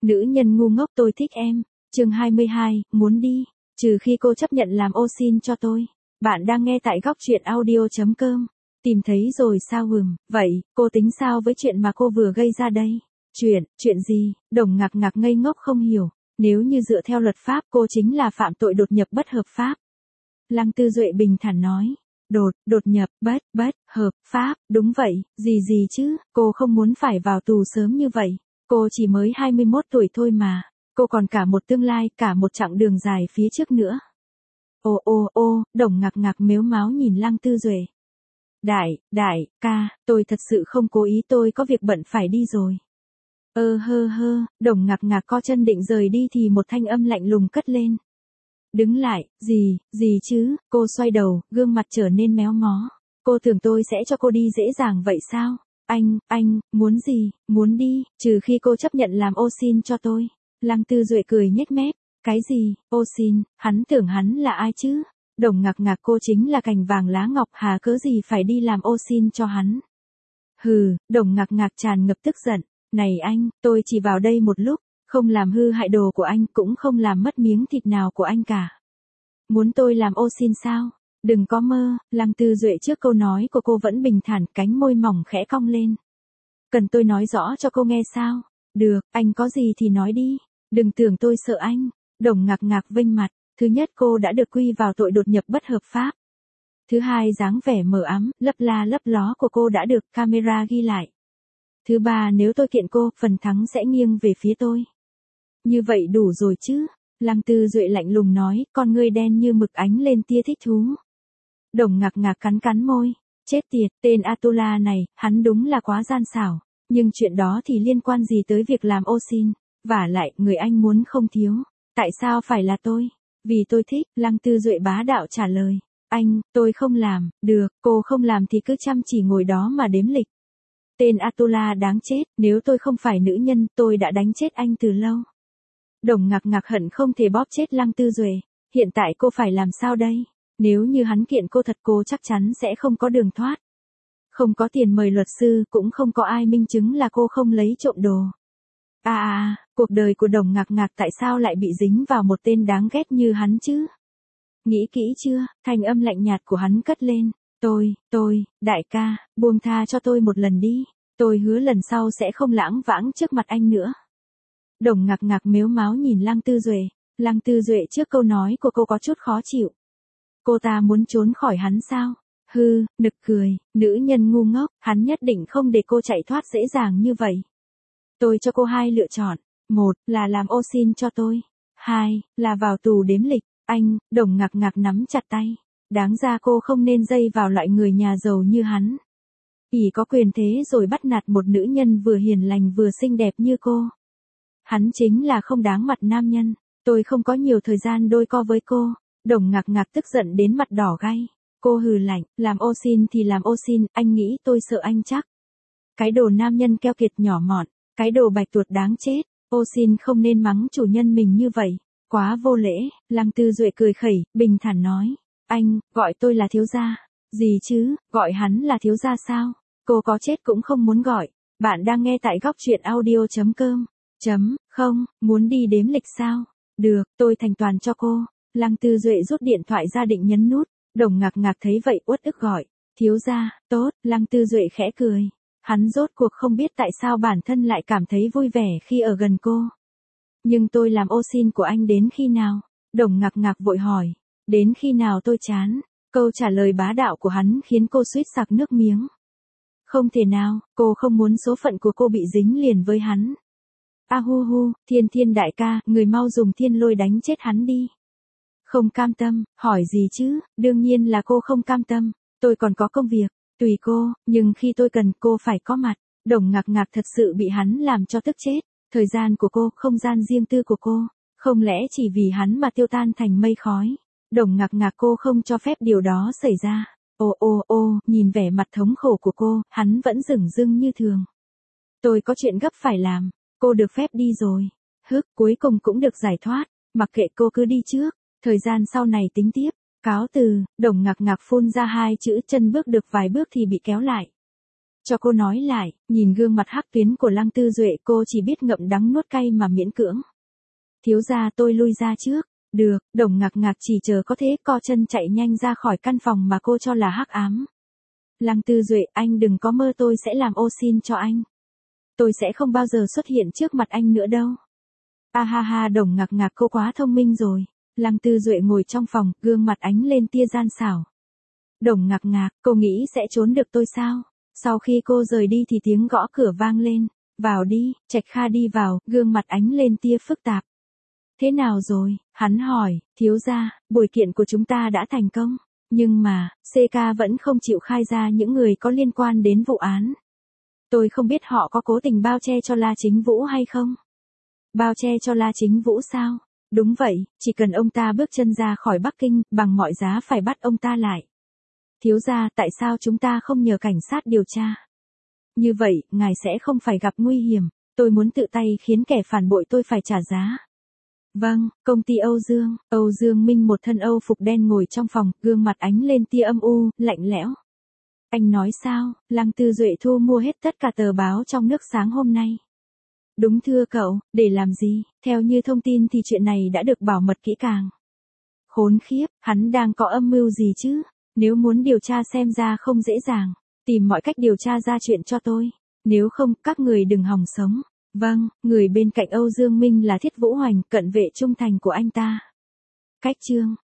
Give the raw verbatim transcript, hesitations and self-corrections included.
Nữ nhân ngu ngốc tôi thích em. Chương hai mươi hai, muốn đi. Trừ khi cô chấp nhận làm ô sin cho tôi. Bạn đang nghe tại góc truyện audio chấm com. Tìm thấy rồi sao hừm, vậy, cô tính sao với chuyện mà cô vừa gây ra đây? Chuyện, chuyện gì? Đồng ngạc ngạc ngây ngốc không hiểu. Nếu như dựa theo luật pháp cô chính là phạm tội đột nhập bất hợp pháp. Lăng Tư Duệ bình thản nói. Đột, đột nhập, bất, bất, hợp, pháp, đúng vậy, gì gì chứ, cô không muốn phải vào tù sớm như vậy. Cô chỉ mới hai mươi mốt tuổi thôi mà. Cô còn cả một tương lai, cả một chặng đường dài phía trước nữa. Ô ô ô, Đồng ngạc ngạc mếu máo nhìn Lăng Tư Duệ. Đại, đại, ca, tôi thật sự không cố ý, tôi có việc bận phải đi rồi. Ơ hơ hơ, Đồng ngạc ngạc co chân định rời đi thì một thanh âm lạnh lùng cất lên. Đứng lại, gì, gì chứ, cô xoay đầu, gương mặt trở nên méo mó. Cô tưởng tôi sẽ cho cô đi dễ dàng vậy sao? Anh, anh, muốn gì, muốn đi, trừ khi cô chấp nhận làm ô sin cho tôi. Lăng Tư Duệ cười nhếch mép. Cái gì, ô sin, hắn tưởng hắn là ai chứ? Đồng ngạc ngạc cô chính là cành vàng lá ngọc, hà cớ gì phải đi làm ô sin cho hắn? Hừ, Đồng ngạc ngạc tràn ngập tức giận. Này anh, tôi chỉ vào đây một lúc, không làm hư hại đồ của anh, cũng không làm mất miếng thịt nào của anh cả. Muốn tôi làm ô sin sao? Đừng có mơ. Lăng Tư Duệ trước câu nói của cô vẫn bình thản, cánh môi mỏng khẽ cong lên. Cần tôi nói rõ cho cô nghe sao? Được, anh có gì thì nói đi. Đừng tưởng tôi sợ anh. Đồng ngạc ngạc vênh mặt. Thứ nhất, cô đã được quy vào tội đột nhập bất hợp pháp. Thứ hai, dáng vẻ mờ ám, lấp la lấp ló của cô đã được camera ghi lại. Thứ ba, nếu tôi kiện cô, phần thắng sẽ nghiêng về phía tôi. Như vậy đủ rồi chứ? Lăng Tư Duệ lạnh lùng nói, con ngươi đen như mực ánh lên tia thích thú. Đồng ngạc ngạc cắn cắn môi. Chết tiệt, tên Atula này, hắn đúng là quá gian xảo. Nhưng chuyện đó thì liên quan gì tới việc làm ô sin? Vả lại, người anh muốn không thiếu. Tại sao phải là tôi? Vì tôi thích, Lăng Tư Duệ bá đạo trả lời. Anh, tôi không làm, được, cô không làm thì cứ chăm chỉ ngồi đó mà đếm lịch. Tên Atula đáng chết, nếu tôi không phải nữ nhân, tôi đã đánh chết anh từ lâu. Đồng ngạc ngạc hận không thể bóp chết Lăng Tư Duệ. Hiện tại cô phải làm sao đây? Nếu như hắn kiện cô thật, cô chắc chắn sẽ không có đường thoát. Không có tiền mời luật sư, cũng không có ai minh chứng là cô không lấy trộm đồ. À à, cuộc đời của Đồng ngạc ngạc tại sao lại bị dính vào một tên đáng ghét như hắn chứ? Nghĩ kỹ chưa? Thanh âm lạnh nhạt của hắn cất lên. Tôi, tôi, đại ca, buông tha cho tôi một lần đi. Tôi hứa lần sau sẽ không lãng vãng trước mặt anh nữa. Đồng ngạc ngạc mếu máo nhìn Lăng Tư Duệ. Lăng Tư Duệ trước câu nói của cô có chút khó chịu. Cô ta muốn trốn khỏi hắn sao? Hư, nực cười, nữ nhân ngu ngốc, hắn nhất định không để cô chạy thoát dễ dàng như vậy. Tôi cho cô hai lựa chọn. Một, là làm ô sin cho tôi. Hai, là vào tù đếm lịch. Anh, Đồng ngạc ngạc nắm chặt tay. Đáng ra cô không nên dây vào loại người nhà giàu như hắn. Ỷ có quyền thế rồi bắt nạt một nữ nhân vừa hiền lành vừa xinh đẹp như cô. Hắn chính là không đáng mặt nam nhân. Tôi không có nhiều thời gian đôi co với cô. Đồng ngạc ngạc tức giận đến mặt đỏ gay. Cô hừ lạnh, làm ô sin thì làm ô sin, anh nghĩ tôi sợ anh chắc. Cái đồ nam nhân keo kiệt nhỏ mọn, cái đồ bạch tuột đáng chết. Ô sin không nên mắng chủ nhân mình như vậy. Quá vô lễ. Lăng Tư Duệ cười khẩy, bình thản nói. Anh, gọi tôi là thiếu gia. Gì chứ, gọi hắn là thiếu gia sao? Cô có chết cũng không muốn gọi. Bạn đang nghe tại góc truyện audio chấm com. Chấm, không, muốn đi đếm lịch sao? Được, tôi thành toàn cho cô. Lăng Tư Duệ rút điện thoại ra định nhấn nút. Đồng ngạc ngạc thấy vậy uất ức gọi. Thiếu gia, tốt, Lăng Tư Duệ khẽ cười. Hắn rốt cuộc không biết tại sao bản thân lại cảm thấy vui vẻ khi ở gần cô. Nhưng tôi làm ô sin của anh đến khi nào? Đồng ngạc ngạc vội hỏi. Đến khi nào tôi chán? Câu trả lời bá đạo của hắn khiến cô suýt sặc nước miếng. Không thể nào, cô không muốn số phận của cô bị dính liền với hắn. A hu hu, Thiên Thiên đại ca, người mau dùng thiên lôi đánh chết hắn đi. Không cam tâm, hỏi gì chứ, đương nhiên là cô không cam tâm, tôi còn có công việc, tùy cô, nhưng khi tôi cần cô phải có mặt. Đồng ngạc ngạc thật sự bị hắn làm cho tức chết, thời gian của cô, không gian riêng tư của cô, không lẽ chỉ vì hắn mà tiêu tan thành mây khói. Đồng ngạc ngạc cô không cho phép điều đó xảy ra. Ô ô ô, nhìn vẻ mặt thống khổ của cô, hắn vẫn dửng dưng như thường. Tôi có chuyện gấp phải làm, cô được phép đi rồi. Hức, cuối cùng cũng được giải thoát, mặc kệ cô cứ đi trước, thời gian sau này tính tiếp. Cáo từ, Đồng ngạc ngạc phun ra hai chữ, chân bước được vài bước thì bị kéo lại. Cho cô nói lại, nhìn gương mặt hắc tuyến của Lăng Tư Duệ cô chỉ biết ngậm đắng nuốt cay mà miễn cưỡng. Thiếu gia tôi lui ra trước. Được, Đồng Ngạc Ngạc chỉ chờ có thế co chân chạy nhanh ra khỏi căn phòng mà cô cho là hắc ám. Lăng Tư Duệ, anh đừng có mơ tôi sẽ làm ô xin cho anh. Tôi sẽ không bao giờ xuất hiện trước mặt anh nữa đâu. A ha ha, Đồng Ngạc Ngạc cô quá thông minh rồi. Lăng Tư Duệ ngồi trong phòng, gương mặt ánh lên tia gian xảo. Đồng Ngạc Ngạc, cô nghĩ sẽ trốn được tôi sao? Sau khi cô rời đi thì tiếng gõ cửa vang lên. Vào đi, Trạch Kha đi vào, gương mặt ánh lên tia phức tạp. Thế nào rồi? Hắn hỏi, thiếu gia, buổi kiện của chúng ta đã thành công. Nhưng mà, xê ca vẫn không chịu khai ra những người có liên quan đến vụ án. Tôi không biết họ có cố tình bao che cho La Chính Vũ hay không? Bao che cho La Chính Vũ sao? Đúng vậy, chỉ cần ông ta bước chân ra khỏi Bắc Kinh, bằng mọi giá phải bắt ông ta lại. Thiếu gia, tại sao chúng ta không nhờ cảnh sát điều tra? Như vậy, ngài sẽ không phải gặp nguy hiểm. Tôi muốn tự tay khiến kẻ phản bội tôi phải trả giá. Vâng, công ty Âu Dương. Âu Dương Minh một thân Âu phục đen ngồi trong phòng, gương mặt ánh lên tia âm u, lạnh lẽo. Anh nói sao? Lăng Tư Duệ thu mua hết tất cả tờ báo trong nước sáng hôm nay. Đúng thưa cậu, để làm gì? Theo như thông tin thì chuyện này đã được bảo mật kỹ càng. Khốn khiếp, hắn đang có âm mưu gì chứ? Nếu muốn điều tra xem ra không dễ dàng. Tìm mọi cách điều tra ra chuyện cho tôi. Nếu không, các người đừng hòng sống. Vâng, người bên cạnh Âu Dương Minh là Thiết Vũ Hoành, cận vệ trung thành của anh ta. Cách chương